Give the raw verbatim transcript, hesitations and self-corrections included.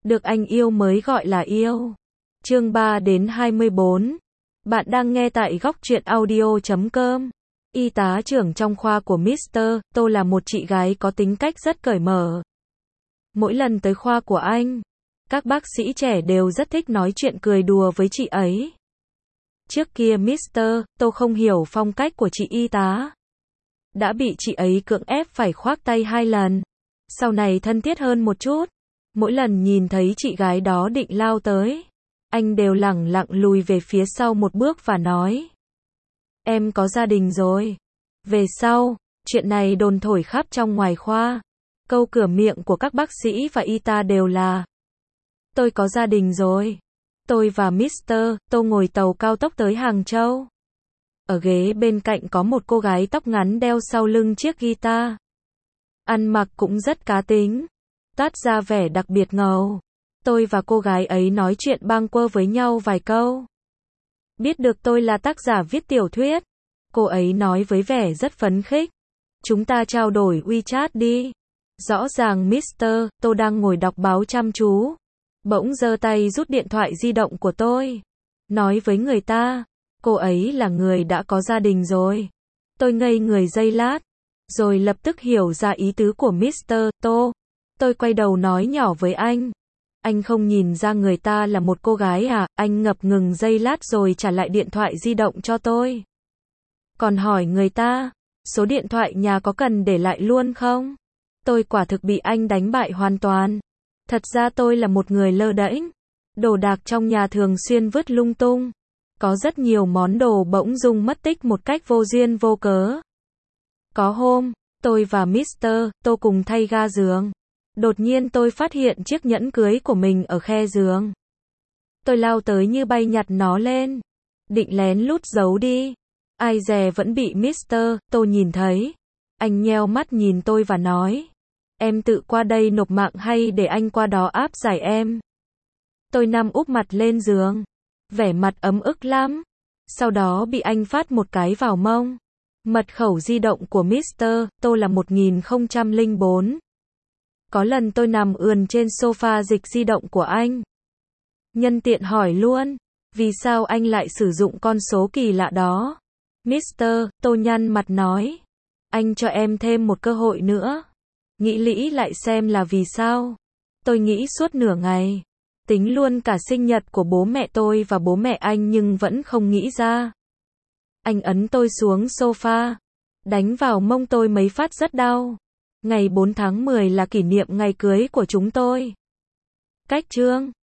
Được anh yêu mới gọi là yêu. Chương ba đến hai mươi bốn. Bạn đang nghe tại góc truyện audio chấm com. Y tá trưởng trong khoa của mít tơ Tô là một chị gái có tính cách rất cởi mở. Mỗi lần tới khoa của anh, các bác sĩ trẻ đều rất thích nói chuyện cười đùa với chị ấy. Trước kia mít tơ Tô không hiểu phong cách của chị y tá. Đã bị chị ấy cưỡng ép phải khoác tay hai lần. Sau này thân thiết hơn một chút. Mỗi lần nhìn thấy chị gái đó định lao tới, anh đều lẳng lặng lùi về phía sau một bước và nói: Em có gia đình rồi. Về sau, chuyện này đồn thổi khắp trong ngoài khoa. Câu cửa miệng của các bác sĩ và y tá đều là: Tôi có gia đình rồi. Tôi và mít tơ Tô ngồi tàu cao tốc tới Hàng Châu. Ở ghế bên cạnh có một cô gái tóc ngắn đeo sau lưng chiếc guitar. Ăn mặc cũng rất cá tính, toát ra vẻ đặc biệt ngầu. Tôi và cô gái ấy nói chuyện bâng quơ với nhau vài câu. Biết được tôi là tác giả viết tiểu thuyết, cô ấy nói với vẻ rất phấn khích: Chúng ta trao đổi WeChat đi. Rõ ràng mít tơ Tô đang ngồi đọc báo chăm chú, bỗng giơ tay rút điện thoại di động của tôi, nói với người ta, cô ấy là người đã có gia đình rồi. Tôi ngây người giây lát, rồi lập tức hiểu ra ý tứ của mít tơ Tô. Tôi quay đầu nói nhỏ với anh: Anh không nhìn ra người ta là một cô gái à? Anh ngập ngừng giây lát rồi trả lại điện thoại di động cho tôi. Còn hỏi người ta, số điện thoại nhà có cần để lại luôn không? Tôi quả thực bị anh đánh bại hoàn toàn. Thật ra tôi là một người lơ đễnh. Đồ đạc trong nhà thường xuyên vứt lung tung. Có rất nhiều món đồ bỗng dưng mất tích một cách vô duyên vô cớ. Có hôm, tôi và mít tơ Tô cùng thay ga giường. Đột nhiên tôi phát hiện chiếc nhẫn cưới của mình ở khe giường. Tôi lao tới như bay nhặt nó lên, định lén lút giấu đi. Ai dè vẫn bị mít tơ Tô nhìn thấy. Anh nheo mắt nhìn tôi và nói: Em tự qua đây nộp mạng hay để anh qua đó áp giải em? Tôi nằm úp mặt lên giường, vẻ mặt ấm ức lắm. Sau đó bị anh phát một cái vào mông. Mật khẩu di động của mít tơ Tô là một nghìn không trăm lẻ bốn. Có lần tôi nằm ườn trên sofa dịch di động của anh. Nhân tiện hỏi luôn, vì sao anh lại sử dụng con số kỳ lạ đó? mít tơ Tô nhăn mặt nói: Anh cho em thêm một cơ hội nữa. Nghĩ lĩ lại xem là vì sao. Tôi nghĩ suốt nửa ngày, tính luôn cả sinh nhật của bố mẹ tôi và bố mẹ anh nhưng vẫn không nghĩ ra. Anh ấn tôi xuống sofa, đánh vào mông tôi mấy phát rất đau. Ngày bốn tháng mười là kỷ niệm ngày cưới của chúng tôi. Cách chương